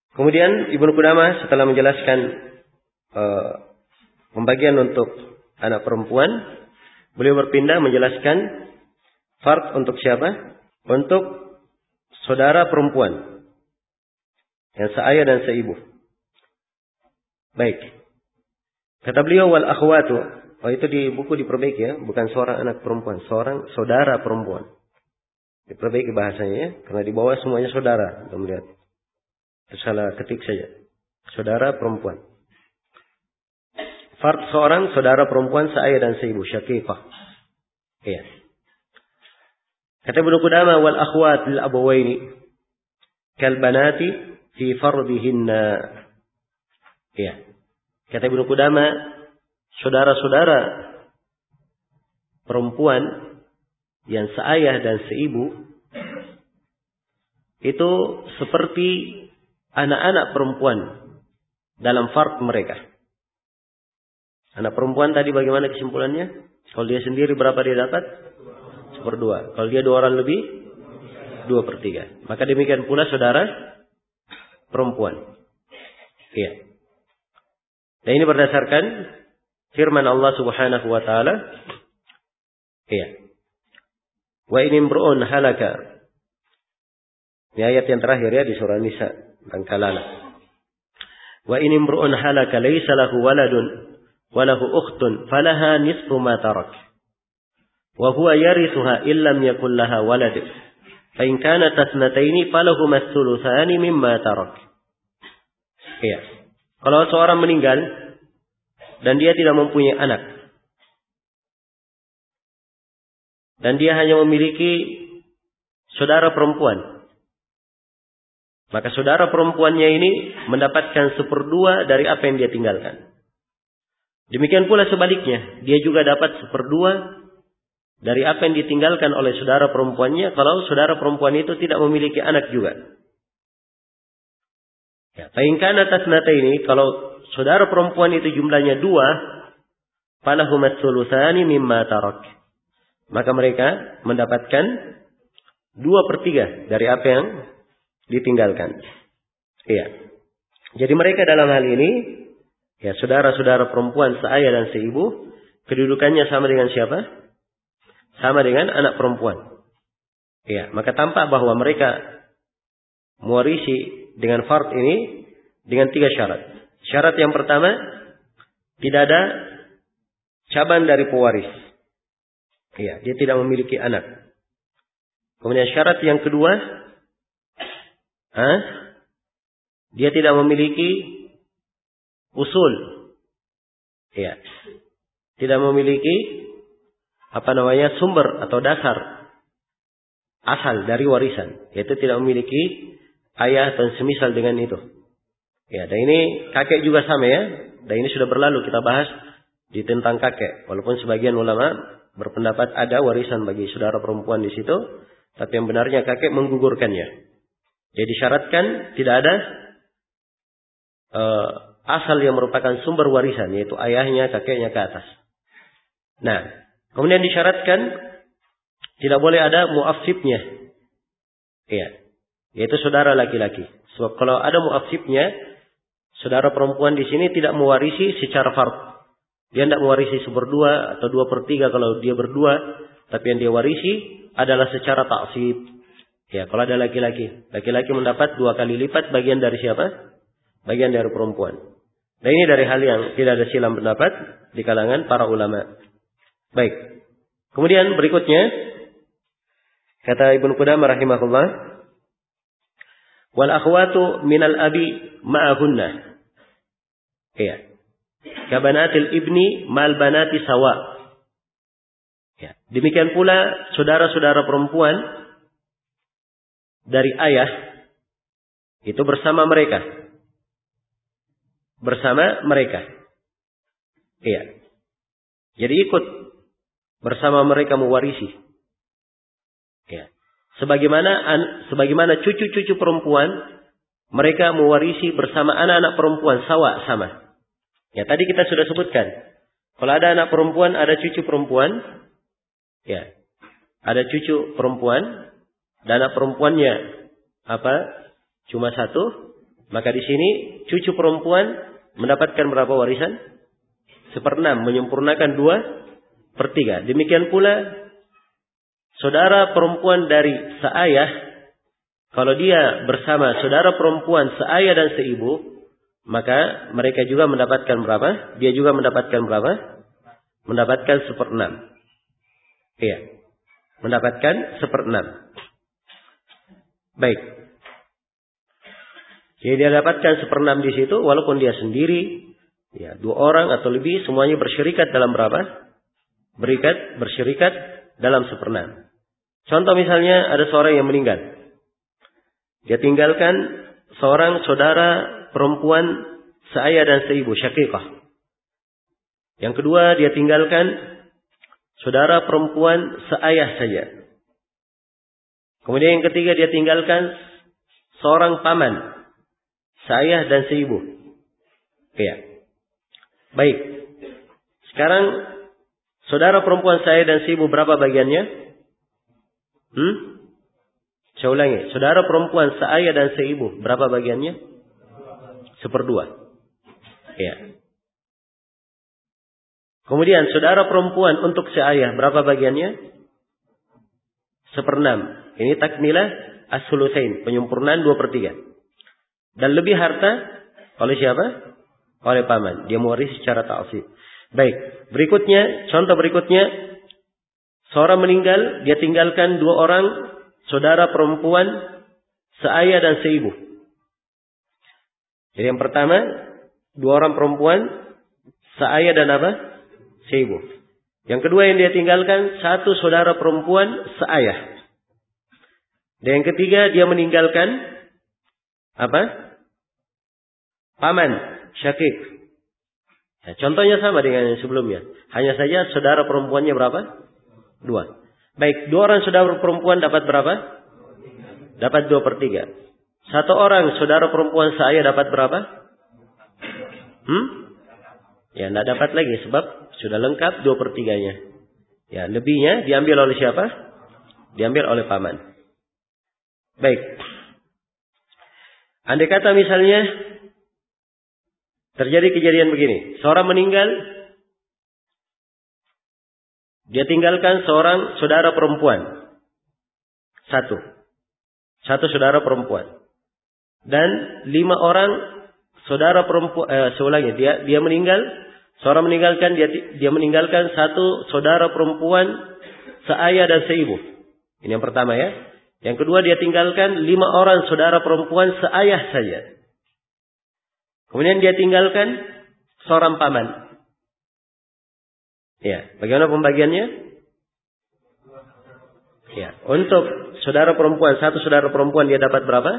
Kemudian Ibnu Qudamah setelah menjelaskan pembagian untuk anak perempuan, beliau berpindah menjelaskan fard untuk siapa? Untuk saudara perempuan yang seayah dan seibu. Baik. Kata beliau wal akhwatu, itu di buku diperbaiki ya, bukan seorang anak perempuan, seorang saudara perempuan. Diperbaiki bahasanya ya, karena di bawah semuanya saudara. Kita melihat. Salah ketik saja. Saudara perempuan. Fard seorang saudara perempuan seayah dan seibu, syaqiqah. Iya. Kata Ibnu Qudamah wal akhwat lil abawaini kal banati fi fardihinna. Iya. Kata Ibnu Qudamah, saudara-saudara perempuan yang seayah dan seibu itu seperti anak-anak perempuan dalam fard mereka. Anak perempuan tadi bagaimana kesimpulannya? Kalau dia sendiri berapa dia dapat? 1/2. Kalau dia 2 orang lebih, 2/3. Maka demikian pula saudara perempuan. Iya. Dan ini berdasarkan firman Allah Subhanahu wa taala. Iya. Wa in imru'un halaka. Ini ayat yang terakhir ya di surah Nisa tentang kalala. Wa in imru'un halaka laysa lahu waladun wa lahu ukhtun falaha nisfu ma tarak. Wa huwa yarithuha illam yakul laha walad. Fa in kanat tasnataini falahuma ats-tsulutsani mimma tarak. Iya. Kalau seorang meninggal dan dia tidak mempunyai anak dan dia hanya memiliki saudara perempuan, maka saudara perempuannya ini mendapatkan 1/2 dari apa yang dia tinggalkan. Demikian pula sebaliknya, dia juga dapat 1/2 dari apa yang ditinggalkan oleh saudara perempuannya kalau saudara perempuan itu tidak memiliki anak juga. Ya, fa in kana tasnataini, kalau saudara perempuan itu jumlahnya 2, falahum ats-tsulutsani mimma tarak. Maka mereka mendapatkan 2/3 dari apa yang ditinggalkan. Iya. Jadi mereka dalam hal ini, ya saudara-saudara perempuan seayah dan seibu, kedudukannya sama dengan siapa? Sama dengan anak perempuan. Iya. Maka tampak bahwa mereka mewarisi dengan fard ini dengan 3 syarat. Syarat yang pertama, tidak ada cabang dari pewaris. Iya, dia tidak memiliki anak. Kemudian syarat yang kedua, dia tidak memiliki usul. Iya. Tidak memiliki sumber atau dasar asal dari warisan, yaitu tidak memiliki ayah dan semisal dengan itu. Ya, dan ini kakek juga sama ya. Dan ini sudah berlalu kita bahas di tentang kakek. Walaupun sebagian ulama berpendapat ada warisan bagi saudara perempuan di situ, tapi yang benarnya kakek menggugurkannya. Jadi syaratkan tidak ada asal yang merupakan sumber warisan, yaitu ayahnya, kakeknya ke atas. Nah, kemudian disyaratkan tidak boleh ada mu'assibnya. Iya. Yaitu saudara laki-laki. Sebab kalau ada mu'assibnya, saudara perempuan di sini tidak mewarisi secara fard. Dia tidak mewarisi 1/2 atau 2/3 kalau dia berdua, tapi yang dia warisi adalah secara taksib. Ya, kalau ada laki-laki, laki-laki mendapat 2 kali lipat bagian dari siapa? Bagian dari perempuan. Dan ini dari hal yang tidak ada silang pendapat di kalangan para ulama. Baik. Kemudian berikutnya kata Ibnu Qudamah rahimahullah, wal akhwatu minal abi ma'ahunna. Iya. Kabanatil ibni mal banati sawa. Ya. Demikian pula saudara-saudara perempuan dari ayah itu bersama mereka. Bersama mereka. Iya. Jadi ikut bersama mereka mewarisi. Ya. Sebagaimana cucu-cucu perempuan mereka mewarisi bersama anak-anak perempuan sama. Ya, tadi kita sudah sebutkan. Kalau ada anak perempuan, ada cucu perempuan. Ya. Ada cucu perempuan dan anak perempuannya cuma 1, Maka di sini cucu perempuan mendapatkan berapa warisan? 1/6, menyempurnakan 2/3. Demikian pula saudara perempuan dari seayah, kalau dia bersama saudara perempuan seayah dan seibu, maka mereka juga mendapatkan berapa? Dia juga mendapatkan berapa? Mendapatkan 1/6. Iya. Mendapatkan 1/6. Baik. Jadi dia dapatkan 1/6 di situ, walaupun dia sendiri, ya, 2 orang atau lebih, semuanya bersyirikat dalam berapa? Bersyirikat dalam 1/6. Contoh misalnya ada seorang yang meninggal. Dia tinggalkan seorang saudara perempuan seayah dan seibu, syaqiqah. Yang kedua dia tinggalkan saudara perempuan seayah saja. Kemudian yang ketiga dia tinggalkan seorang paman seayah dan seibu. Ya. Baik. Sekarang saudara perempuan seayah dan seibu berapa bagiannya? Saya ulangi. Saudara perempuan seayah dan seibu berapa bagiannya? 1/2. Ya. Kemudian saudara perempuan untuk seayah berapa bagiannya? 1/6. Ini takmilah as-sulusain, penyempurnaan 2/3. Dan lebih harta oleh siapa? Oleh paman. Dia mewarisi secara ta'asib. Baik. Berikutnya, contoh berikutnya, seorang meninggal, dia tinggalkan 2 orang saudara perempuan seayah dan seibu. Jadi yang pertama, 2 orang perempuan seayah dan apa? Seibu. Yang kedua yang dia tinggalkan 1 saudara perempuan seayah. Dan yang ketiga dia meninggalkan apa? Paman, syaqiq. Nah, contohnya sama dengan yang sebelumnya. Hanya saja saudara perempuannya berapa? 2. Baik, 2 orang saudara perempuan dapat berapa? Dapat 2/3. 1 orang saudara perempuan seayah dapat berapa? Ya, tidak dapat lagi sebab sudah lengkap 2/3-nya. Ya, lebihnya diambil oleh siapa? Diambil oleh paman. Baik. Andai kata misalnya terjadi kejadian begini. Seorang meninggal. Dia tinggalkan seorang saudara perempuan. 1 saudara perempuan. Dan 5 orang saudara perempuan. Seulangi. Dia meninggal. Seorang meninggalkan. Dia meninggalkan 1 saudara perempuan seayah dan seibu. Ini yang pertama ya. Yang kedua dia tinggalkan 5 orang saudara perempuan seayah saja. Kemudian dia tinggalkan seorang paman. Ya, bagaimana pembagiannya? Ya, untuk saudara perempuan, 1 saudara perempuan dia dapat berapa?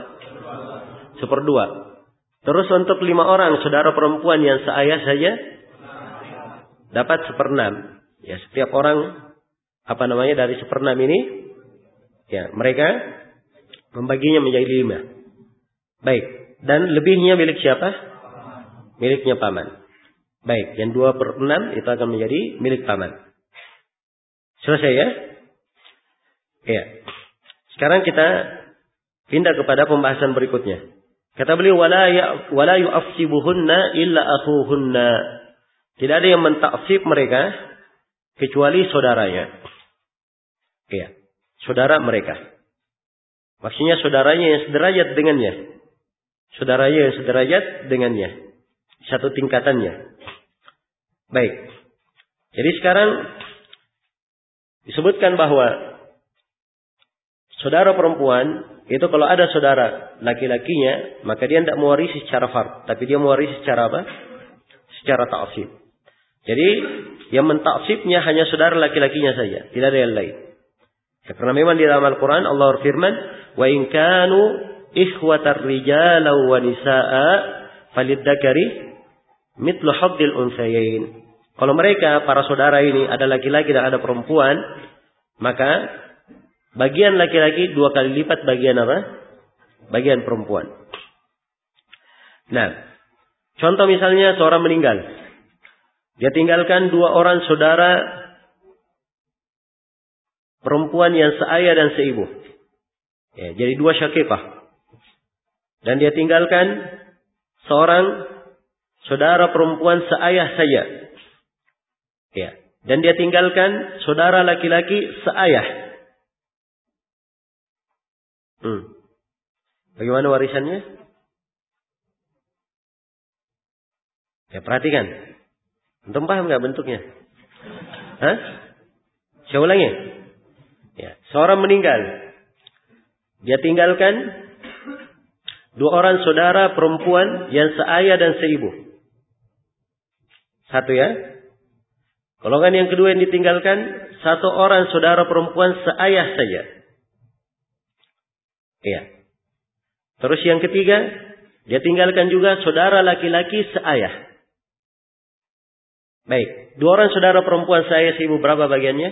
1/2. Terus untuk 5 orang saudara perempuan yang seayah saja dapat 1/6. Ya, setiap orang dari 1/6 ini, ya, mereka membaginya menjadi 5. Baik, dan lebihnya milik siapa? Miliknya paman. Baik, yang 2/6 itu akan menjadi milik paman. Selesai ya? Ya. Sekarang kita pindah kepada pembahasan berikutnya. Kata beliau, wala yu'afsibuhunna illa akhuhunna. Tidak ada yang mentaksib mereka kecuali saudaranya. Ya, saudara mereka. Maksudnya saudaranya yang sederajat dengannya. Saudaranya yang sederajat dengannya. Satu tingkatannya. Baik. Jadi sekarang disebutkan bahwa saudara perempuan itu kalau ada saudara laki-lakinya, maka dia tidak mewarisi secara fard, tapi dia mewarisi secara apa? Secara ta'asib. Jadi yang mentaksibnya hanya saudara laki-lakinya saja, tidak ada yang lain. Ya, karena memang di dalam Al-Quran Allah berfirman, wa in kanu ikhwatar rijala wa nisaa falidzakari mithlu haddil unsayain. Kalau mereka para saudara ini ada laki-laki dan ada perempuan, maka bagian laki-laki 2 kali lipat bagian apa? Bagian perempuan. Nah, contoh misalnya seorang meninggal. Dia tinggalkan 2 orang saudara perempuan yang seayah dan seibu. Ya, jadi 2 syaqiqah. Dan dia tinggalkan seorang saudara perempuan seayah saja. Ya. Dan dia tinggalkan saudara laki-laki seayah. Bagaimana warisannya? Ya, perhatikan. Antum paham nggak bentuknya? Hah? Saya ulangi. Ya, seorang meninggal. Dia tinggalkan dua orang saudara perempuan yang seayah dan seibu. Satu ya. Golongan yang kedua yang ditinggalkan, satu orang saudara perempuan seayah saja. Iya. Terus yang ketiga, dia tinggalkan juga saudara laki-laki seayah. Baik, dua orang saudara perempuan seayah seibu, berapa bagiannya?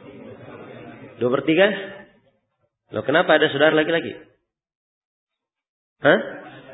2/3. Loh, kenapa ada saudara laki-laki? Hah?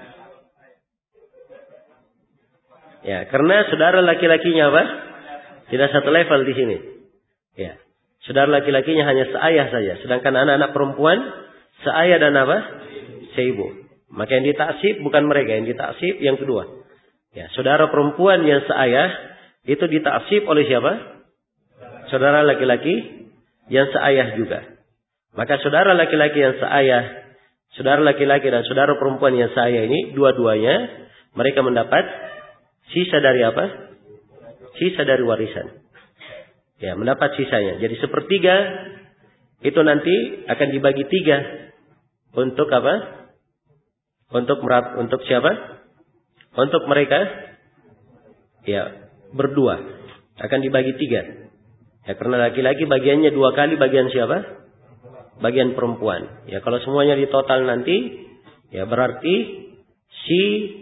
Ya, karena saudara laki-lakinya apa? Tidak satu level di sini. Ya, saudara laki-lakinya hanya seayah saja, sedangkan anak-anak perempuan seayah dan apa? Seibu. Maka yang ditaksib bukan mereka, yang ditaksib yang kedua. Ya, saudara perempuan yang seayah itu ditaksib oleh siapa? Saudara laki-laki yang seayah juga. Maka saudara laki-laki yang seayah, saudara laki-laki dan saudara perempuan yang seayah ini, dua-duanya mereka mendapat sisa dari apa? Sisa dari warisan. Ya, mendapat sisanya. Jadi 1/3 itu nanti akan dibagi 3 untuk apa? Untuk siapa? Untuk mereka ya berdua. Akan dibagi 3. Ya, karena laki-laki bagiannya 2 kali bagian siapa? Bagian perempuan. Ya, kalau semuanya ditotal nanti ya berarti si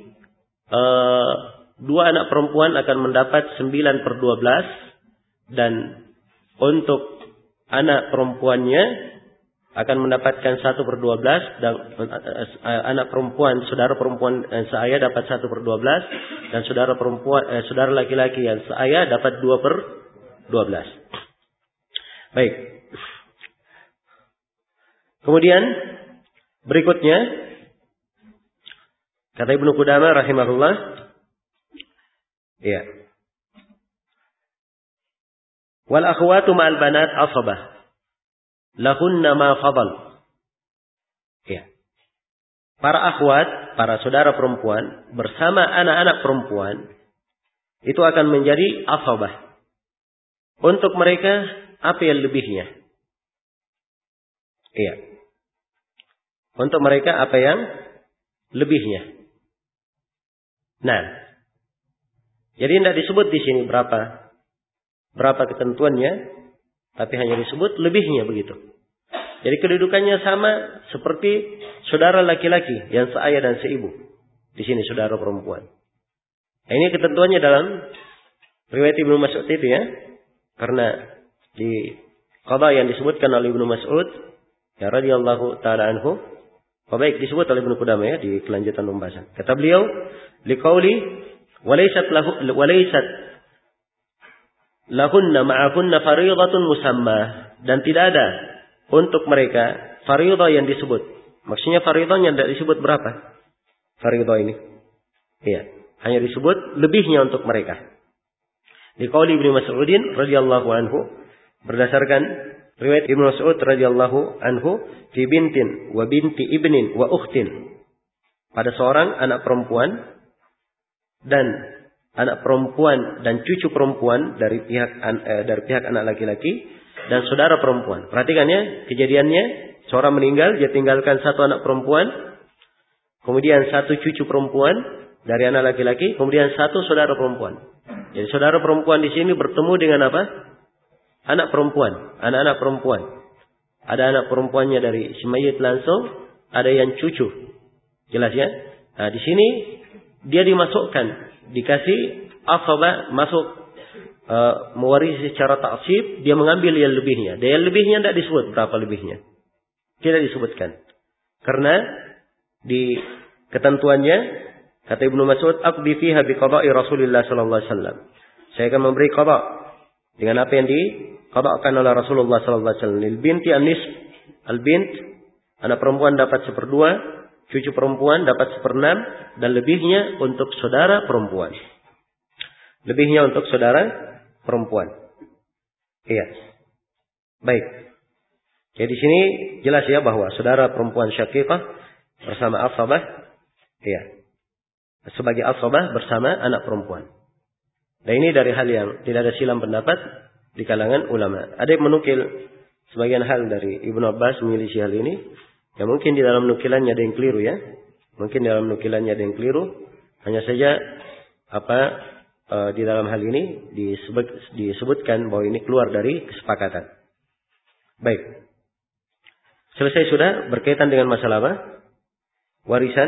2 anak perempuan akan mendapat 9/12 dan untuk anak perempuannya akan mendapatkan 1/12 dan anak perempuan, saudara perempuan seayah dapat 1/12 dan saudara perempuan saudara laki-laki yang seayah dapat 2/12. Baik. Kemudian berikutnya kata Ibnu Qudamah rahimahullah, ya. Wal akhwatu ma'al banat asabah lahunna ma fadal. Ya. Para akhwat, para saudara perempuan bersama anak-anak perempuan itu akan menjadi asabah. Untuk mereka apa yang lebihnya? Iya. Untuk mereka apa yang lebihnya? Nah, jadi tidak disebut di sini berapa ketentuannya, tapi hanya disebut lebihnya begitu. Jadi kedudukannya sama seperti saudara laki-laki yang seayah dan seibu. Di sini saudara perempuan. Nah, ini ketentuannya dalam riwayat Ibnu Mas'ud itu ya. Karena di qada yang disebutkan oleh Ibnu Mas'ud ya radhiyallahu taala anhu, baik disebut oleh Ibnu Qudamah ya di kelanjutan pembahasan. Kata beliau, liqauli walaysat lahunna ma'ahunna fariidatun musammah, dan tidak ada untuk mereka fariidah yang disebut. Maksudnya fariidahnya tidak disebut berapa? Fariidah ini. Iya, hanya disebut lebihnya untuk mereka. Liqauli Ibnu Mas'udin radhiyallahu anhu, berdasarkan riwayat Ibnu Mas'ud radhiyallahu anhu, fi bintin wa binti ibnin wa ukhtin, pada seorang anak perempuan dan anak perempuan dan cucu perempuan dari pihak anak laki-laki dan saudara perempuan. Perhatikan ya, kejadiannya seorang meninggal, dia tinggalkan 1 anak perempuan, kemudian 1 cucu perempuan dari anak laki-laki, kemudian 1 saudara perempuan. Jadi saudara perempuan di sini bertemu dengan apa? Anak perempuan, anak-anak perempuan. Ada anak perempuannya dari si mayit langsung, ada yang cucu. Jelas ya? Nah, di sini dia dimasukkan, dikasih asabah, masuk mewarisi secara taksib, dia mengambil yang lebihnya. Dan yang lebihnya tidak disebut berapa lebihnya. Tidak disebutkan. Karena di ketentuannya kata Ibnu Mas'ud, aqdi fiha bi qada'i Rasulullah sallallahu alaihi wasallam. Saya akan memberi qada dengan apa yang diqada'kan oleh Rasulullah sallallahu alaihi wasallam. Lil binti an-nisf, al-bint, anak perempuan dapat 1/2, cucu perempuan dapat 1/6 dan lebihnya untuk saudara perempuan. Lebihnya untuk saudara perempuan. Iya. Baik. Jadi di sini jelas ya bahwa saudara perempuan syaqiqah bersama asabah, iya, sebagai asabah bersama anak perempuan. Dan ini dari hal yang tidak ada silang pendapat di kalangan ulama. Ada yang menukil sebagian hal dari Ibnu Abbas menyelisih hal ini. Ya mungkin di dalam nukilannya ada yang keliru ya. Mungkin di dalam nukilannya ada yang keliru. Hanya saja di dalam hal ini disebutkan bahwa ini keluar dari kesepakatan. Baik. Selesai sudah berkaitan dengan masalah apa? Warisan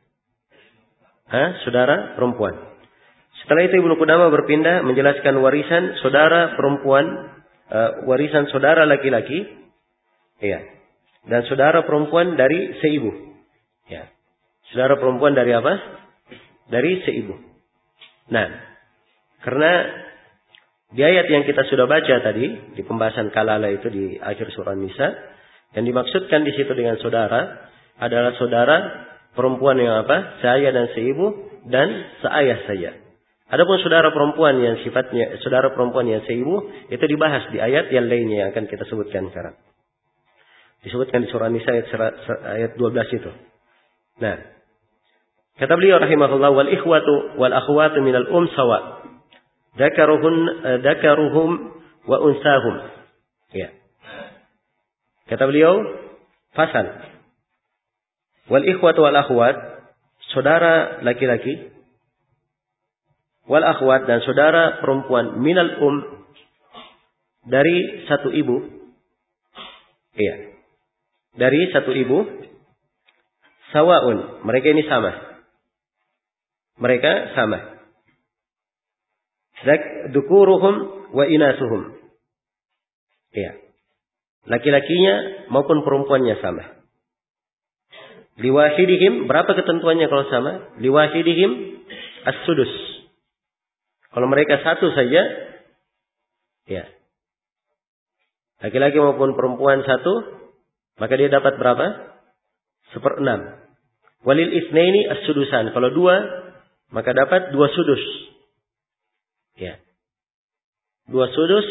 saudara perempuan. Setelah itu Ibnu Qudamah berpindah menjelaskan warisan saudara perempuan, warisan saudara laki-laki, ya, dan saudara perempuan dari seibu. Ya. Saudara perempuan dari apa? Dari seibu. Nah, karena di ayat yang kita sudah baca tadi di pembahasan kalala itu di akhir surah Nisa, yang dimaksudkan di situ dengan saudara adalah saudara perempuan yang apa? Seayah dan seibu dan seayah saja. Adapun saudara perempuan yang sifatnya saudara perempuan yang seibu itu dibahas di ayat yang lainnya yang akan kita sebutkan sekarang. Disebutkan di surah Nisa ayat 12 itu. Nah, kata beliau rahimahullah wal ikhwatu wal akhwatu minal sawa. Dzakaruhum wa unsahum. Ya. Kata beliau fasal. Wal ikhwatu wal akhwat, saudara laki-laki, wal akhwat dan saudara perempuan minal dari satu ibu. Iya. Dari satu ibu sawaun, mereka ini sama. Mereka sama. Dukuruhum wa inasuhum. Iya. Laki-lakinya maupun perempuannya sama. Liwahidihim, berapa ketentuannya kalau sama? Liwahidihim as-sudus. Kalau mereka satu saja, ya. Laki-laki maupun perempuan satu, maka dia dapat berapa? 1/6. Walil isnaini as-sudusan. Kalau 2, maka dapat 2 sudus. Ya. 2 sudus.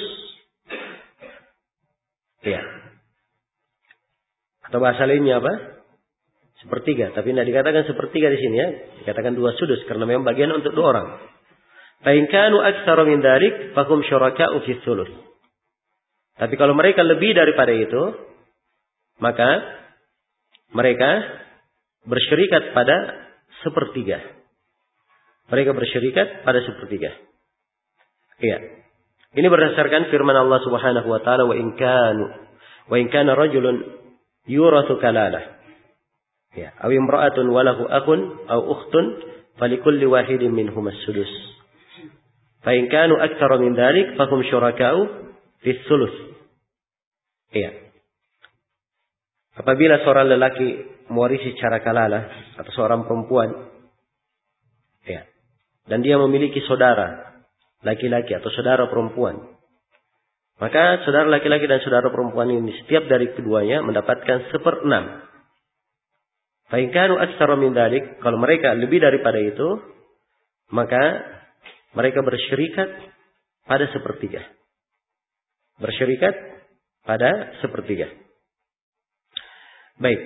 Ya. Atau bahasa lainnya apa? 1/3. Tapi tidak dikatakan 1/3 di sini ya. Dikatakan 2 sudus karena memang bagian untuk 2 orang. Fa in kanu aktsara min dzalik fahum syuraka'u fi tsuluts. Tapi kalau mereka lebih daripada itu, maka mereka bersyirikat pada 1/3. Mereka bersyirikat pada 1/3. Iya. Ini berdasarkan firman Allah Subhanahu wa taala wa in kana rajulun yurathu kalalah. Ya, aw imra'atun walahu akhun aw ukhtun falikulli wahidin minhum as-sudus. Fa in kanu aktsara min dzalik fahum syuraka'u fi tsuluts. Iya. Apabila seorang lelaki mewarisi secara kalalah atau seorang perempuan, ya, dan dia memiliki saudara laki-laki atau saudara perempuan, maka saudara laki-laki dan saudara perempuan ini setiap dari keduanya mendapatkan 1/6. Fa in kanu aktsara min dzalik, kalau mereka lebih daripada itu, maka mereka bersyirikat pada 1/3. Bersyirikat pada 1/3. Baik.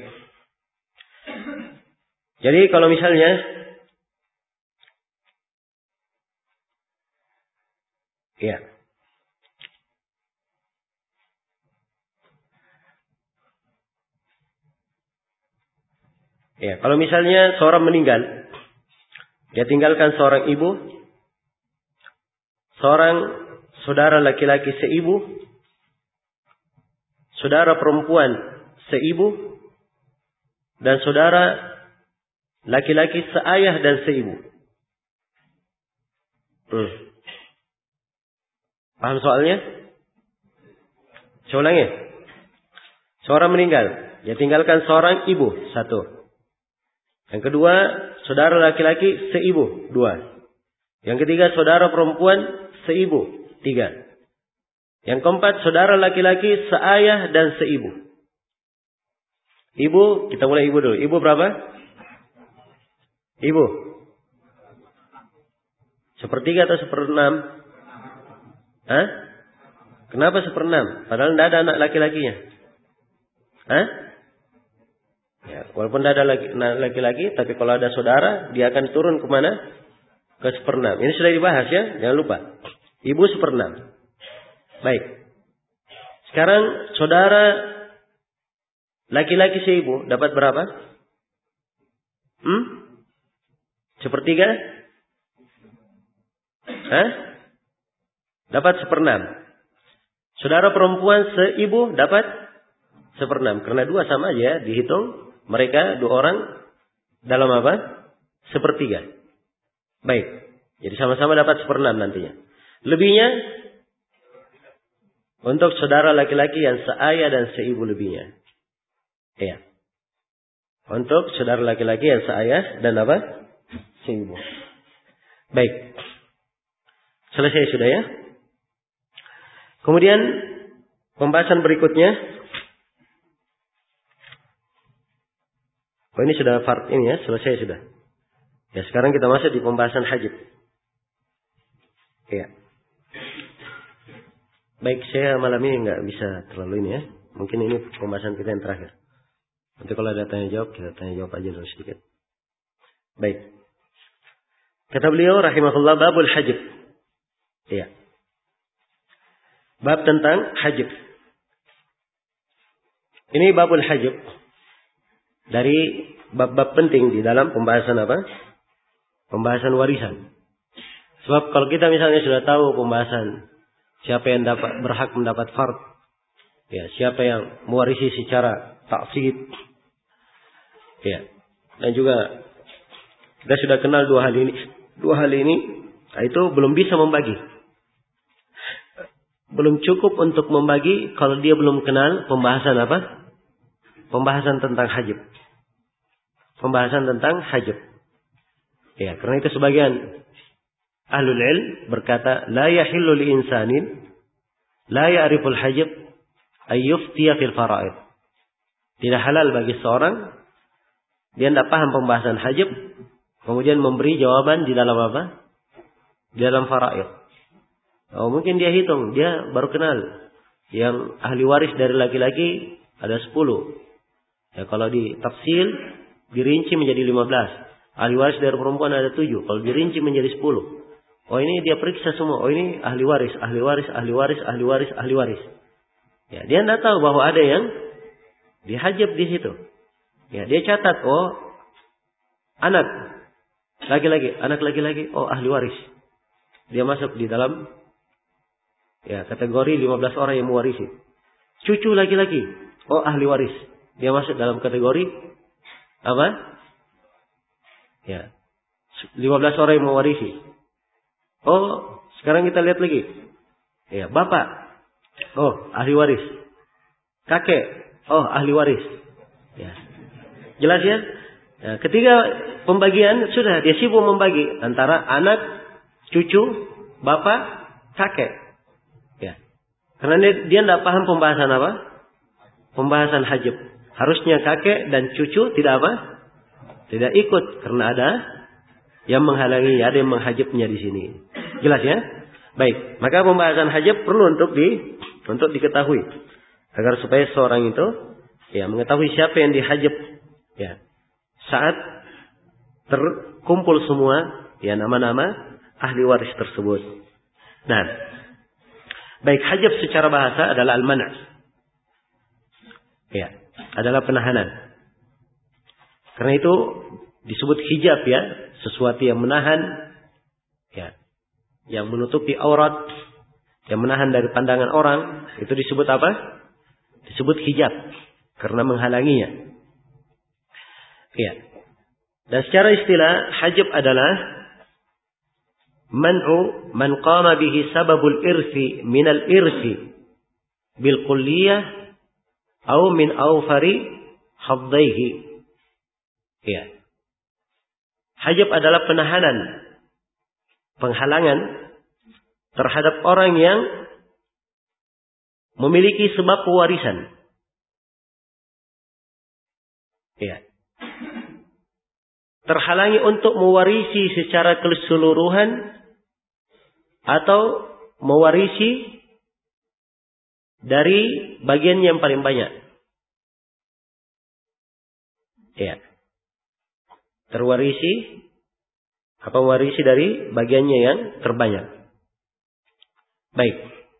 Jadi kalau misalnya ya. Ya, kalau misalnya seorang meninggal, dia tinggalkan seorang ibu, seorang saudara laki-laki seibu, saudara perempuan seibu, dan saudara laki-laki seayah dan seibu. Paham soalnya? Saya ulangi. Seorang meninggal, dia tinggalkan seorang ibu, 1. Yang kedua, saudara laki-laki seibu, 2. Yang ketiga, saudara perempuan seibu, 3. Yang keempat, saudara laki-laki seayah dan seibu. Ibu, kita mulai ibu dulu. Ibu berapa? Ibu. Sepertiga atau seperenam? Hah? Kenapa seperenam? Padahal tidak ada anak laki-lakinya. Hah? Ya, walaupun tidak ada laki-laki, tapi kalau ada saudara, dia akan turun kemana? Ke seperenam. Ini sudah dibahas ya, jangan lupa. Ibu seperenam. Baik. Sekarang saudara laki-laki seibu dapat berapa? Sepertiga? Hah? Dapat seperenam. Saudara perempuan seibu dapat seperenam. Karena dua sama aja dihitung. Mereka dua orang dalam apa? Sepertiga. Baik. Jadi sama-sama dapat seperenam nantinya. Lebihnya untuk saudara laki-laki yang seayah dan seibu lebihnya. Iya. Untuk saudara laki-laki yang seayah dan apa? Seibu. Baik. Selesai sudah ya. Kemudian pembahasan berikutnya. Oh ini sudah fard ini ya, selesai sudah. Ya sekarang kita masuk di pembahasan hajib. Ya. Baik, saya malam ini nggak bisa terlalu ini ya. Mungkin ini pembahasan kita yang terakhir. Nanti kalau ada tanya jawab, kita tanya jawab aja dulu sedikit. Baik. Kata beliau rahimahullah babul hajib. Ya. Bab tentang hajib. Ini babul hajib. Dari bab-bab penting di dalam pembahasan apa? Pembahasan warisan. Sebab kalau kita misalnya sudah tahu pembahasan siapa yang berhak mendapat fard, ya, siapa yang mewarisi secara taksib, ya, dan juga kita sudah kenal dua hal ini, nah itu belum bisa membagi. Belum cukup untuk membagi kalau dia belum kenal pembahasan apa? Pembahasan tentang hajib. Pembahasan tentang hajib. Ya, karena itu sebagian ahlul ilm berkata, la yahillu li insanin la ya'riful hajib ayyuftiya fil fara'id. Tidak halal bagi seorang dia tidak paham pembahasan hajib kemudian memberi jawaban di dalam apa? Di dalam fara'id. Oh, mungkin dia hitung, dia baru kenal yang ahli waris dari laki-laki ada 10. Ya, kalau di tafsil dirinci menjadi 15. Ahli waris dari perempuan ada 7. Kalau dirinci menjadi 10. Oh ini dia periksa semua. Oh ini ahli waris, ahli waris, ahli waris, ahli waris, ahli waris. Ya, dia tidak tahu bahwa ada yang dihajab di situ. Ya, dia catat, oh anak laki-laki, anak laki-laki, oh ahli waris. Dia masuk di dalam ya kategori 15 orang yang mewarisi. Cucu laki-laki, oh ahli waris. Dia masuk dalam kategori apa? Ya. 15 orang yang mewarisi. Oh, sekarang kita lihat lagi. Ya, bapak. Oh, ahli waris. Kakek. Oh, ahli waris. Ya. Jelas ya? Ya, ketika pembagian sudah dia sibuk membagi antara anak, cucu, bapak, kakek. Ya. Karena dia tidak paham pembahasan apa? Pembahasan hajib. Harusnya kakek dan cucu tidak apa? Tidak ikut karena ada yang menghalangi, ada yang menghajibnya di sini. Jelas ya? Baik, maka pembahasan hajib perlu untuk diketahui agar supaya seorang itu ya mengetahui siapa yang dihajib ya. Saat terkumpul semua ya nama-nama ahli waris tersebut. Nah, baik, hajib secara bahasa adalah al-man'. Ya, adalah penahanan. Karena itu disebut hijab ya, sesuatu yang menahan ya, yang menutupi aurat, yang menahan dari pandangan orang, itu disebut apa? Disebut hijab karena menghalanginya. Ya. Dan secara istilah hajab adalah man'u man qama bihi sababul irsi minal irsi bil kulliyah au min awfari haddaihi. Ya. Hajab adalah penahanan, penghalangan terhadap orang yang memiliki sebab pewarisan. Ya. terhalangi untuk mewarisi secara keseluruhan atau mewarisi dari bagian yang paling banyak. Ya. Terwarisi apa mewarisi dari bagiannya yang terbanyak. Baik.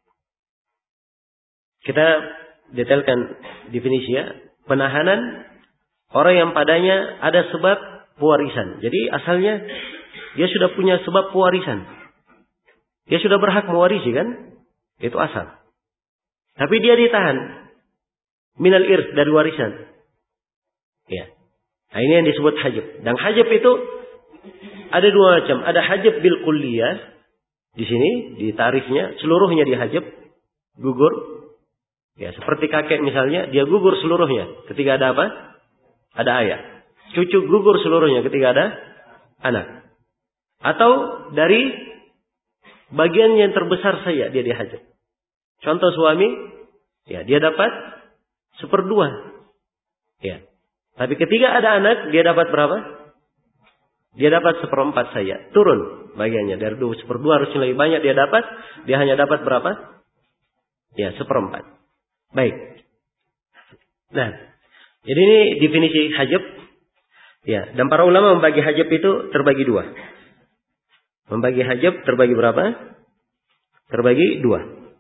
Kita detailkan definisi ya. Penahanan orang yang padanya ada sebab pewarisan. Jadi asalnya dia sudah punya sebab pewarisan. Dia sudah berhak mewarisi kan? Itu asal. Tapi dia ditahan minal irs dari warisan. Ya. Nah, ini yang disebut hajab. Dan hajab itu ada dua macam. Ada hajab bil kulliyah. Di sini di tarifnya seluruhnya dihajab, gugur. Ya, seperti kakek misalnya, dia gugur seluruhnya ketika ada apa? Ada ayah. Cucu gugur seluruhnya ketika ada anak. Atau dari bagian yang terbesar saja dia dihajab. Contoh suami, ya dia dapat 1/2. Ya. Tapi ketika ada anak, dia dapat berapa? Dia dapat 1/4 saja. Turun bagiannya dari 1/2 harusnya lebih banyak dia dapat. Dia hanya dapat berapa? Ya, 1/4. Baik. Nah, jadi ini definisi hajab. Ya, dan para ulama membagi hajab itu terbagi 2. Membagi hajab terbagi berapa? Terbagi 2.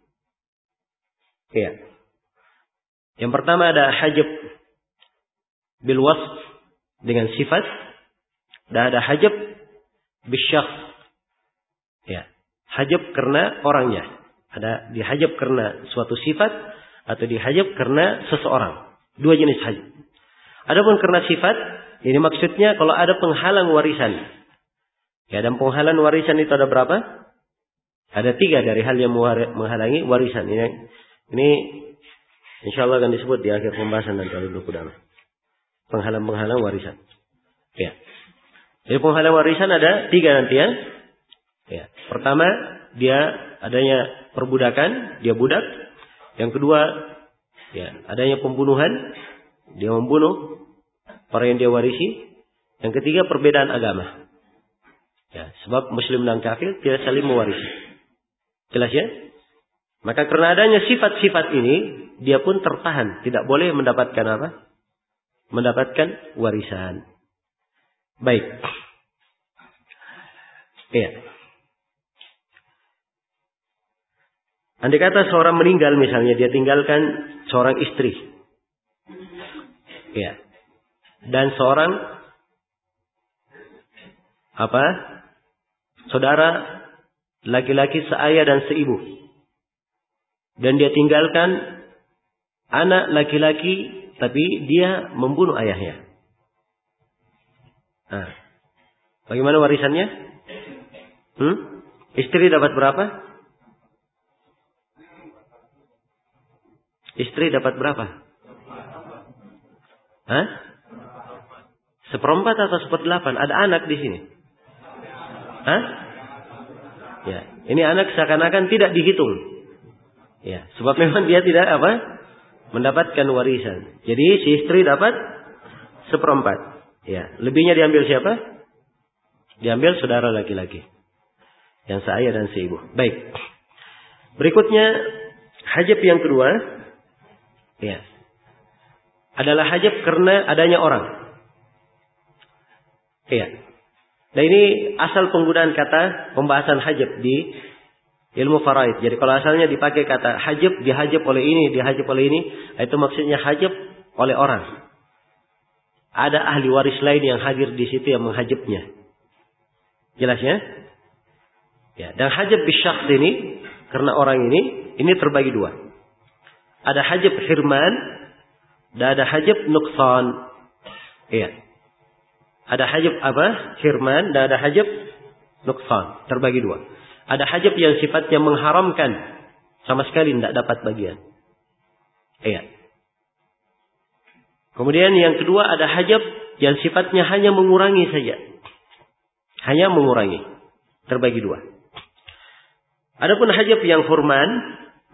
Ya. Yang pertama ada hajab bil wasf dengan sifat, dan ada hajab bisyakhs. Ya. Hajab karena orangnya. Ada dihajab karena suatu sifat atau dihajab karena seseorang. 2 jenis hajab. Adapun karena sifat, ini maksudnya kalau ada penghalang warisan. Ya, dan penghalang warisan itu ada berapa? Ada 3 dari hal yang menghalangi warisan. Ini insyaallah akan disebut di akhir pembahasan nanti oleh buku dalam. Penghalang-penghalang warisan. Ya. Jadi penghalang warisan ada 3 nanti ya. Ya. Pertama, dia adanya perbudakan, dia budak. Yang kedua, ya, adanya pembunuhan, dia membunuh orang yang dia warisi. Yang ketiga, perbedaan agama. Ya, sebab Muslim dan kafir tidak saling mewarisi. Jelas ya? Maka karena adanya sifat-sifat ini, dia pun tertahan, tidak boleh mendapatkan apa? Mendapatkan warisan. Baik. Iya. Andai kata seorang meninggal misalnya, dia tinggalkan seorang istri. Ya. Dan seorang saudara laki-laki seayah dan seibu. Dan dia tinggalkan anak laki-laki, tapi dia membunuh ayahnya. Nah, bagaimana warisannya? Istri dapat berapa? Istri dapat berapa? 1/4 atau 1/8? Ada anak di sini. Ya, ini anak seakan-akan tidak dihitung. Ya, sebab memang dia tidak mendapatkan warisan. Jadi si istri dapat 1/4. Ya, lebihnya diambil siapa? Diambil saudara laki-laki yang seayah dan seibu. Baik. Berikutnya hajab yang kedua. Ya. Adalah hajab karena adanya orang. Iya. Nah, ini asal penggunaan kata pembahasan hajab di ilmu faraid. Jadi kalau asalnya dipakai kata hajab, dihajab oleh ini, dihajab oleh ini, itu maksudnya hajab oleh orang. Ada ahli waris lain yang hadir di situ yang menghajabnya. Jelas ya? Ya, dan hajab bisyakhs ini karena orang ini terbagi 2. Ada hajab hirman dan ada hajab nuqsan. Iya. Ada hajab hirman dan ada hajab nuqsan. Terbagi 2. Ada hajab yang sifatnya mengharamkan, sama sekali tidak dapat bagian. Iya. Kemudian yang kedua ada hajab yang sifatnya hanya mengurangi saja. Hanya mengurangi. Terbagi 2. Adapun hajab yang hurman,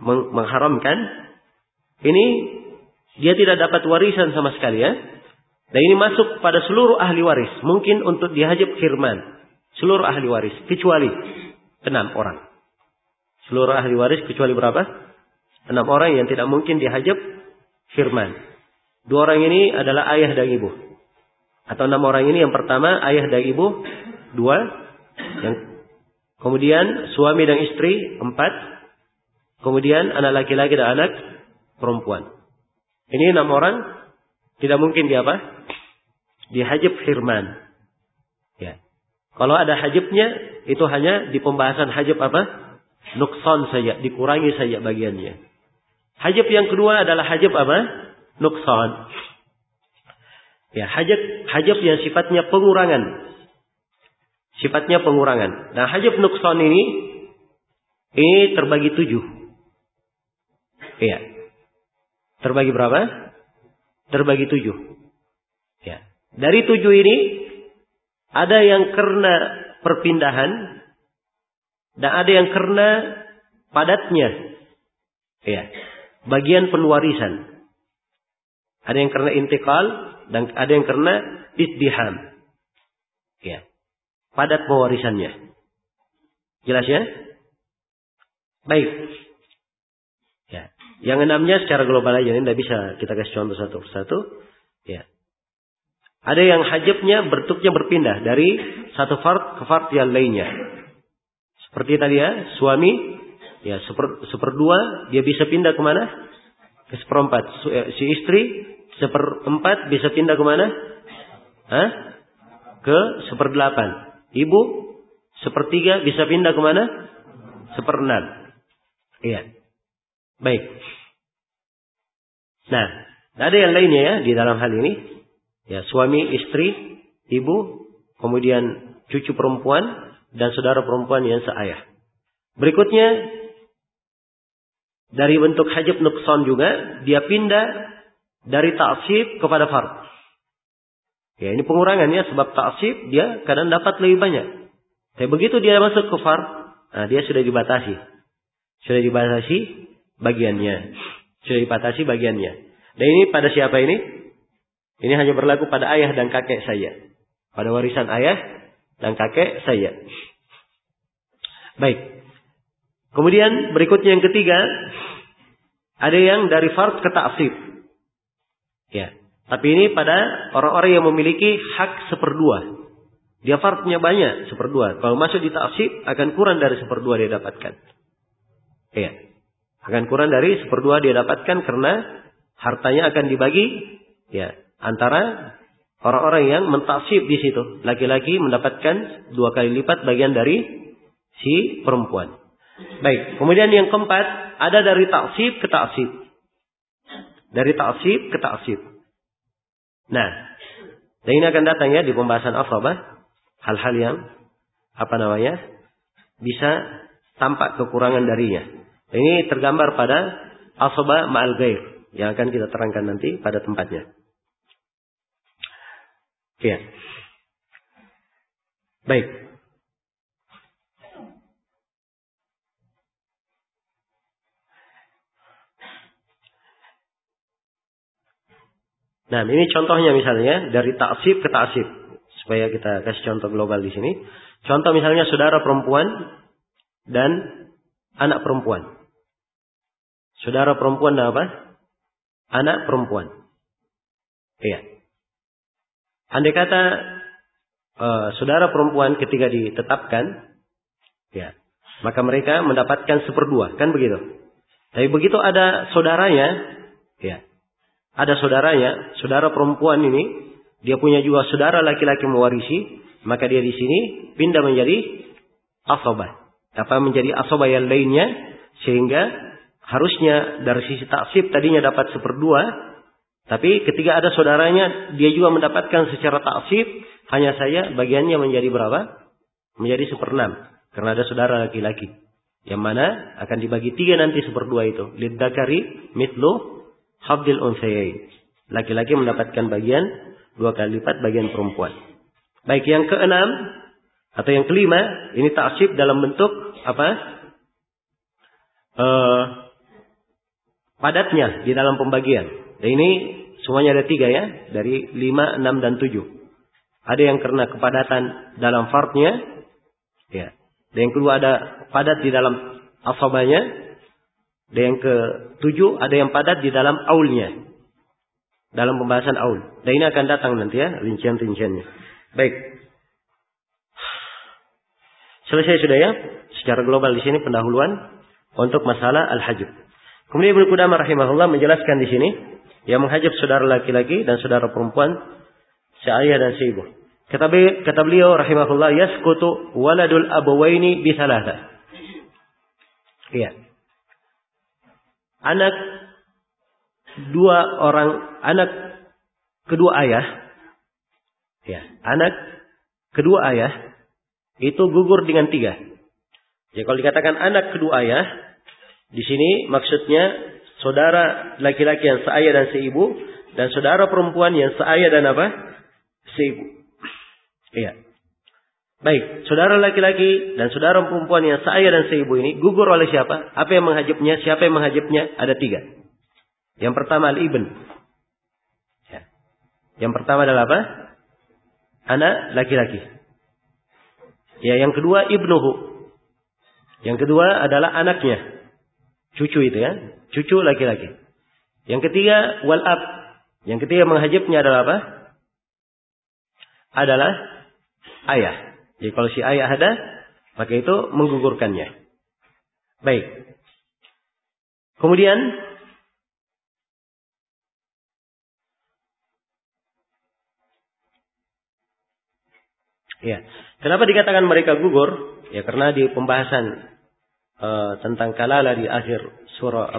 mengharamkan, ini dia tidak dapat warisan sama sekali ya. Dan ini masuk pada seluruh ahli waris. Mungkin untuk dihajab khirman. Seluruh ahli waris. Kecuali 6 orang. Seluruh ahli waris kecuali berapa? 6 orang yang tidak mungkin dihajab khirman. 2 orang ini adalah ayah dan ibu. Atau 6 orang ini yang pertama ayah dan ibu 2. Yang kemudian suami dan istri 4. Kemudian anak laki-laki dan anak perempuan. Ini 6 orang tidak mungkin dihajab khirman. Ya. Kalau ada hajabnya itu hanya di pembahasan hajab nuksan saja, dikurangi saja bagiannya. Hajab yang kedua adalah hajab nuksan. Ya, hajab yang sifatnya pengurangan. Sifatnya pengurangan. Nah, hajab nuksan ini terbagi 7. Iya. Terbagi berapa? Terbagi 7. Ya. Dari 7 ini ada yang karena perpindahan dan ada yang karena padatnya. Ya. Bagian penwarisan. Ada yang karena intikal dan ada yang karena izdiham. Ya. Padat pewarisannya. Jelas ya? Baik. Ya. Yang 6-nya secara global aja, ini tidak bisa kita kasih contoh satu persatu. Ya. Ada yang hajabnya bentuknya berpindah dari satu fard ke fard yang lainnya. Seperti tadi ya, suami ya seperdua dia bisa pindah kemana? Ke seperempat. Si istri 1/4 bisa pindah kemana? Ke 1/8. Ibu 1/3 bisa pindah kemana? 1/6. Iya. Baik. Nah, ada yang lainnya ya di dalam hal ini. Ya, suami, istri, ibu, kemudian cucu perempuan dan saudara perempuan yang seayah. Berikutnya dari bentuk hajab nuksan juga dia pindah dari ta'sib kepada fard. Ya, ini pengurangannya sebab ta'sib dia kadang dapat lebih banyak. Tapi begitu dia masuk ke fard, nah dia sudah dibatasi. Sudah dibatasi bagiannya. Sudah dibatasi bagiannya. Dan ini pada siapa ini? Ini hanya berlaku pada ayah dan kakek saja. Pada warisan ayah dan kakek saja. Baik. Kemudian berikutnya yang ketiga. Ada yang dari fard ke ta'sib. Ya. Tapi ini pada orang-orang yang memiliki hak 1/2. Dia fardnya banyak 1/2. Kalau masuk di ta'sib akan kurang dari 1/2 dia dapatkan. Ya. Akan kurang dari 1/2 dia dapatkan karena hartanya akan dibagi ya antara orang-orang yang mentaksib di situ. Laki-laki mendapatkan 2 kali lipat bagian dari si perempuan. Baik, kemudian yang keempat ada dari taksib ke taksib. Dari taksib ke taksib. Nah, dan ini akan datang ya di pembahasan asabah, hal-hal yang bisa tampak kekurangan darinya. Ini tergambar pada asabah ma'al ghair yang akan kita terangkan nanti pada tempatnya. Ya. Baik. Nah, ini contohnya misalnya dari taksib ke taksib. Supaya kita kasih contoh global di sini. Contoh misalnya saudara perempuan dan anak perempuan. Saudara perempuan dan apa? Anak perempuan. Iya. Andai kata saudara perempuan ketika ditetapkan, ya, maka mereka mendapatkan 1/2, kan begitu. Tapi begitu ada saudaranya, ya, ada saudaranya, saudara perempuan ini, dia punya juga saudara laki-laki mewarisi, maka dia di sini pindah menjadi asabah, menjadi asabah yang lainnya, sehingga harusnya dari sisi taksib tadinya dapat 1/2. Tapi ketika ada saudaranya, dia juga mendapatkan secara taksib, hanya saja bagiannya menjadi berapa? Menjadi 1/6. Karena ada saudara laki-laki. Yang mana akan dibagi 3 nanti 1/2 itu. Lidzakari mithlu hadzil unthayain. Laki-laki mendapatkan bagian 2 kali lipat bagian perempuan. Baik, yang keenam atau yang kelima, ini taksib dalam bentuk padatnya di dalam pembagian. Dan ini Semuanya ada 3 ya. Dari 5, 6, dan 7. Ada yang karena kepadatan dalam fardnya. Ya. Dan yang kedua ada padat di dalam asabanya. Dan yang ke-7 ada yang padat di dalam aulnya. Dalam pembahasan aul. Dan ini akan datang nanti ya. Rincian-rinciannya. Baik. Selesai sudah ya. Secara global di sini pendahuluan. Untuk masalah al-hajb. Kemudian Ibnu Qudamah rahimahullah menjelaskan di sini. Yang menghajab saudara laki-laki dan saudara perempuan. Seayah dan seibu. Kata beliau rahimahullah, yaskutu waladul abawaini bisalatha. Iya. Anak kedua ayah. Ya, anak kedua ayah itu gugur dengan 3. Jadi kalau dikatakan anak kedua ayah, di sini maksudnya saudara laki-laki yang seayah dan seibu dan saudara perempuan yang seayah dan apa? Seibu. Iya. Baik, saudara laki-laki dan saudara perempuan yang seayah dan seibu ini gugur oleh siapa? Apa yang menghajabnya? Siapa yang menghajabnya? Ada 3. Yang pertama al-ibn. Ya. Yang pertama adalah apa? Anak laki-laki. Ya, yang kedua ibnuhu. Yang kedua adalah anaknya. Cucu itu ya. Cucu laki-laki. Yang ketiga wal-ab. Yang ketiga menghajabnya adalah apa? Adalah ayah. Jadi kalau si ayah ada, maka itu menggugurkannya. Baik. Kemudian ya, kenapa dikatakan mereka gugur? Ya karena di pembahasan tentang kalala di akhir surah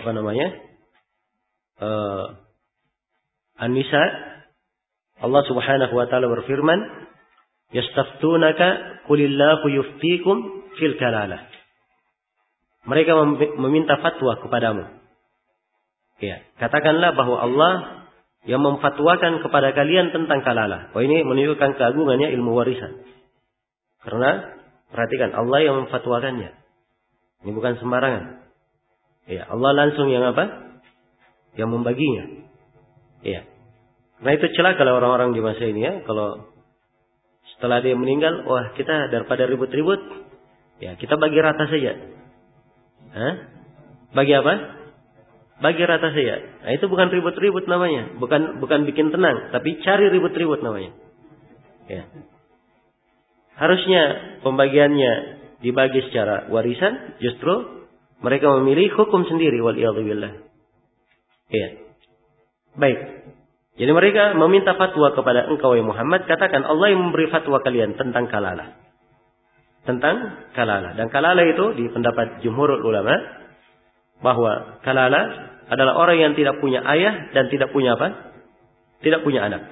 An-Nisa, Allah Subhanahu wa taala berfirman, "Yastaftunaka qulillahu yuftikum fil kalalah." Mereka meminta fatwa kepadamu. Ya, katakanlah bahwa Allah yang memfatwakan kepada kalian tentang kalalah. Oh, ini menunjukkan keagungannya ilmu warisan. Karena perhatikan, Allah yang memfatwakannya. Ini bukan sembarangan. Ya, Allah langsung yang apa? Yang membaginya. Ya. Nah itu celaka kalau orang-orang di masa ini ya. Kalau setelah dia meninggal, wah kita daripada ribut-ribut, ya kita bagi rata saja. Hah? Bagi apa? Bagi rata saja. Nah itu bukan ribut-ribut namanya. Bukan bikin tenang. Tapi cari ribut-ribut namanya. Ya. Harusnya pembagiannya dibagi secara warisan. Justru mereka memilih hukum sendiri. Waliyadzubillah. Ya. Baik. Jadi mereka meminta fatwa kepada engkau ya Muhammad. Katakan Allah yang memberi fatwa kalian tentang kalalah. Tentang kalalah. Dan kalalah itu di pendapat jumhurul ulama. Bahwa kalalah adalah orang yang tidak punya ayah dan tidak punya apa? Tidak punya anak.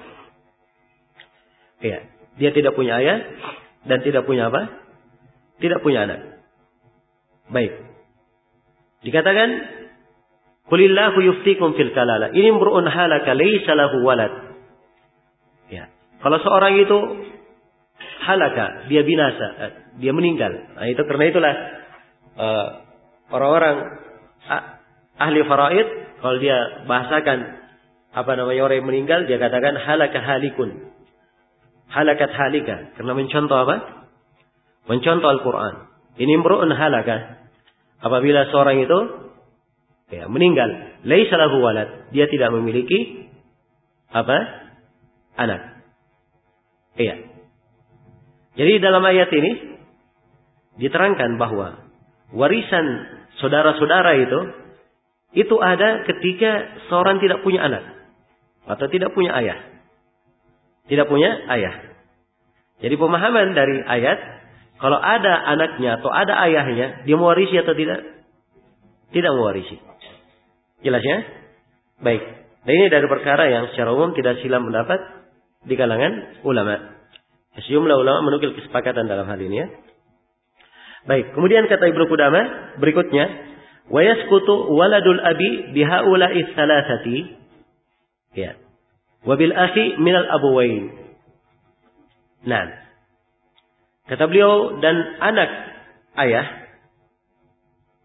Iya. Dia tidak punya ayah dan tidak punya apa? Tidak punya anak. Baik. Dikatakan Qulillahu yuftikum fil kalala. Ini mru'un halaka laysa lahu walad. Ya. Kalau seorang itu halaka, dia binasa, dia meninggal. Nah, itu karena itulah orang-orang ahli faraid kalau dia bahasakan orang yang meninggal, dia katakan halaka halikun. Halakat halika. Karena mencontoh apa? Mencontoh Al-Quran. Ini mru'un halaka. Apabila seorang itu ya, meninggal, laisa lahu walad, dia tidak memiliki apa? Anak. Iya. Jadi dalam ayat ini diterangkan bahwa warisan saudara-saudara itu ada ketika seorang tidak punya anak atau tidak punya ayah. Tidak punya ayah. Jadi pemahaman dari ayat, kalau ada anaknya atau ada ayahnya, dia mewarisi atau tidak? Tidak mewarisi. Jelas ya? Baik. Dan ini dari perkara yang secara umum tidak silam pendapat di kalangan ulama. Sejumlah ulama menukil kesepakatan dalam hal ini ya. Baik. Kemudian kata Ibnu Qudamah berikutnya, wa yasqutu waladul abi bihaula'i tsalatsati. Ya. Wa bil akhi minal abawain. Nah. Kata beliau dan anak ayah.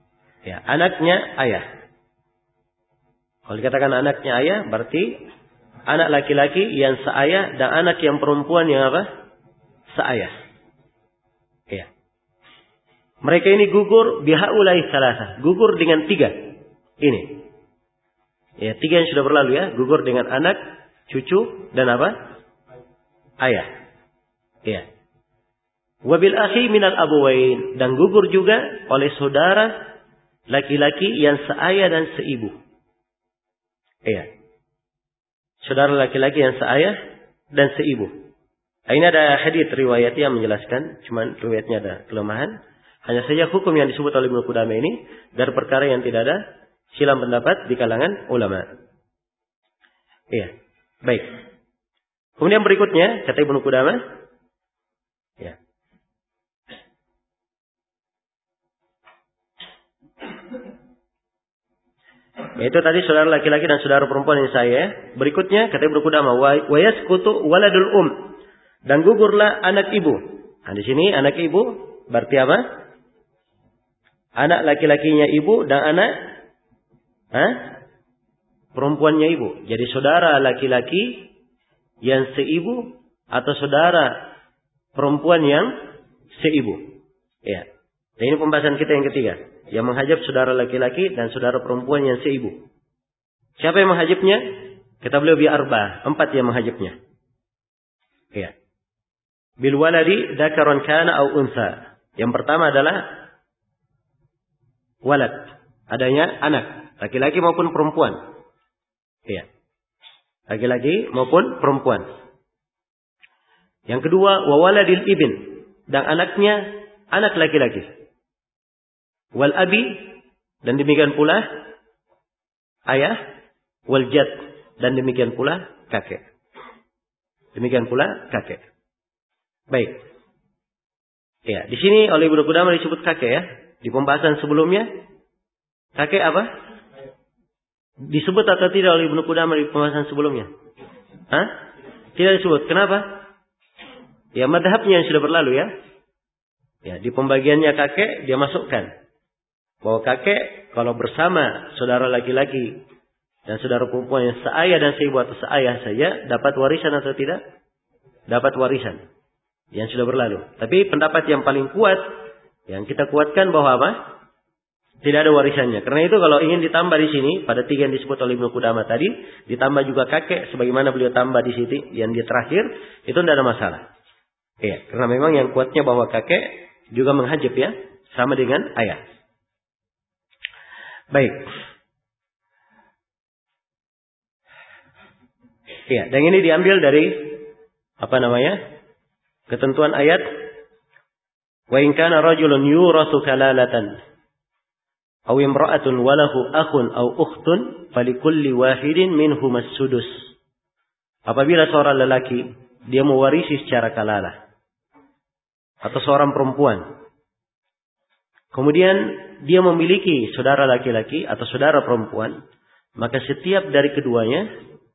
Ya, anaknya ayah. Kalau dikatakan anaknya ayah, berarti anak laki-laki yang seayah dan anak yang perempuan yang apa? Seayah. Ya. Mereka ini gugur bihaulai salasa, gugur dengan 3. Ini. Ya, 3 yang sudah berlalu ya, gugur dengan anak, cucu dan apa? Ayah. Ya. Wabil akhi minal abuwain, dan gugur juga oleh saudara laki-laki yang seayah dan seibu. Iya. Saudara laki-laki yang seayah dan seibu. Ini ada hadits riwayat yang menjelaskan, cuman riwayatnya ada kelemahan. Hanya saja hukum yang disebut oleh Ibnu Qudamah ini dari perkara yang tidak ada silang pendapat di kalangan ulama. Iya. Baik. Kemudian berikutnya kata Ibnu Qudamah, ya. Yaitu tadi saudara laki-laki dan saudara perempuan yang saya. Berikutnya kata Ibnu Qudamah, wa yasqutu waladul dan gugurlah anak ibu. Nah, di sini anak ibu berarti apa? Anak laki-lakinya ibu dan anak perempuannya ibu. Jadi saudara laki-laki yang seibu atau saudara perempuan yang seibu. Ya. Dan ini pembahasan kita yang ketiga. Yang menghajab saudara laki-laki dan saudara perempuan yang seibu. Siapa yang menghajabnya? Kata beliau bi'arba. 4 yang menghajabnya. Ya. Bil waladi dzakaran kana au unsa. Yang pertama adalah walad. Adanya anak. Laki-laki maupun perempuan. Ya. Laki-laki maupun perempuan. Yang kedua, wa waladil ibn. Dan anaknya anak laki-laki. Wal abi, dan demikian pula ayah. Wal jad, dan demikian pula kakek. Demikian pula kakek. Baik. Ya, di sini oleh Ibnu Qudamah disebut kakek ya. Di pembahasan sebelumnya kakek apa? Disebut atau tidak oleh Ibnu Qudamah di pembahasan sebelumnya? Tidak disebut. Kenapa? Ya, madhabnya yang sudah berlalu ya. Ya, di pembagiannya kakek dia masukkan bahwa kakek kalau bersama saudara laki-laki dan saudara perempuan yang seayah dan seibu atau seayah saja dapat warisan atau tidak? Dapat warisan. Yang sudah berlalu. Tapi pendapat yang paling kuat yang kita kuatkan bahwa apa? Tidak ada warisannya. Karena itu kalau ingin ditambah di sini pada 3 yang disebut oleh Ibnu Qudamah tadi, ditambah juga kakek sebagaimana beliau tambah di sini yang di terakhir, itu tidak ada masalah. Iya, karena memang yang kuatnya bahwa kakek juga menghajab ya, sama dengan ayah. Baik. Ya, dan ini diambil dari ketentuan ayat wa in kana rajulun yurathu kalalatan aw imra'atun walahu akhun aw ukhtun falikulli wahidin minhum as-sudus. Apabila seorang lelaki dia mewarisi secara kalalah atau seorang perempuan, kemudian dia memiliki saudara laki-laki atau saudara perempuan, maka setiap dari keduanya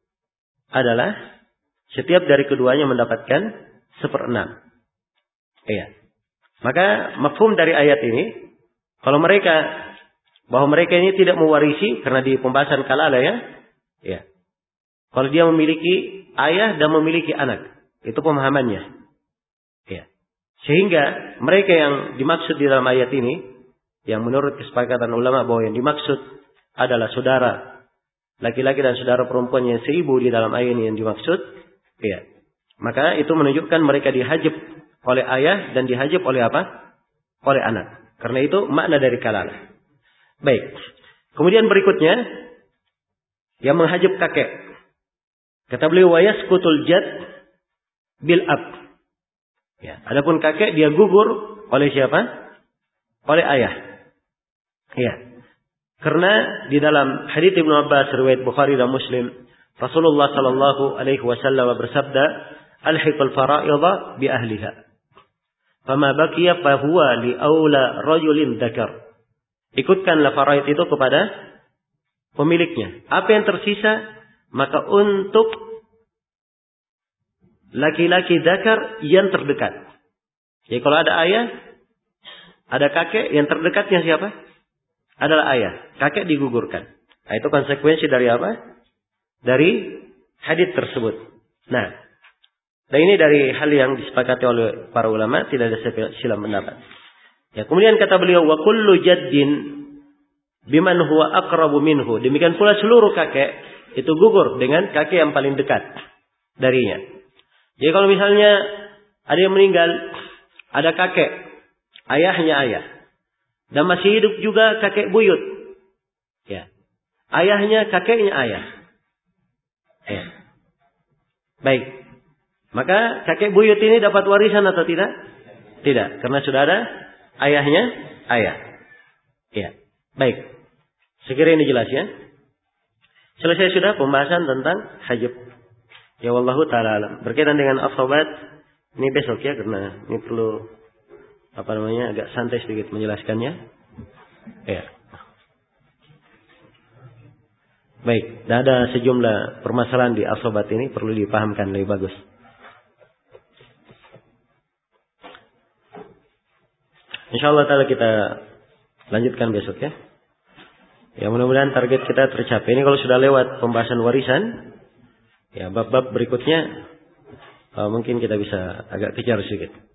mendapatkan 1/6. Iya. Maka mafhum dari ayat ini, bahwa mereka ini tidak mewarisi karena di pembahasan kalala ya. Ya. Kalau dia memiliki ayah dan memiliki anak, itu pemahamannya. Ya. Sehingga mereka yang dimaksud di dalam ayat ini, yang menurut kesepakatan ulama bahwa yang dimaksud adalah saudara laki-laki dan saudara perempuan yang seibu di dalam ayat ini yang dimaksud, ya. Maka itu menunjukkan mereka dihajab oleh ayah dan dihajab oleh apa? Oleh anak. Karena itu makna dari kalalah. Baik. Kemudian berikutnya yang menghajab kakek. Kata beliau wa yasqutul jad bil ab. Ya, adapun kakek dia gugur oleh siapa? Oleh ayah. Ya. Karena di dalam hadits Ibnu Abbas riwayat Bukhari dan Muslim, Rasulullah sallallahu alaihi wasallam bersabda, "Alhiqul fara'idha bi ahliha. Fama baqiya fa huwa li aula rajulin dzakar." Ikutkanlah faraid itu kepada pemiliknya. Apa yang tersisa maka untuk laki-laki dzakar yang terdekat. Jadi kalau ada ayah, ada kakek, yang terdekatnya siapa? Adalah ayah. Kakek digugurkan. Nah, itu konsekuensi dari apa? Dari hadits tersebut. Nah, dan ini dari hal yang disepakati oleh para ulama, tidak ada silang pendapat. Ya, kemudian kata beliau, wa kullu jaddin biman huwa aqrabu minhu. Demikian pula seluruh kakek itu gugur dengan kakek yang paling dekat darinya. Jadi kalau misalnya ada yang meninggal, ada kakek, ayahnya ayah, dan masih hidup juga kakek buyut. Ya. Ayahnya, kakeknya ayah. Ya. Baik. Maka kakek buyut ini dapat warisan atau tidak? Tidak, karena sudah ada ayahnya ayah. Ya. Baik. Sekiranya ini jelas ya. Selesai sudah pembahasan tentang hajab. Ya wallahu ta'ala alam. Berkaitan dengan asobat, ini besok ya, karena ini perlu agak santai sedikit menjelaskannya. Ya. Baik, dan ada sejumlah permasalahan di asobat ini perlu dipahamkan lebih bagus. InsyaAllah ta'ala kita lanjutkan besok ya. Ya mudah-mudahan target kita tercapai. Ini kalau sudah lewat pembahasan warisan, ya bab-bab berikutnya mungkin kita bisa agak kejar sedikit.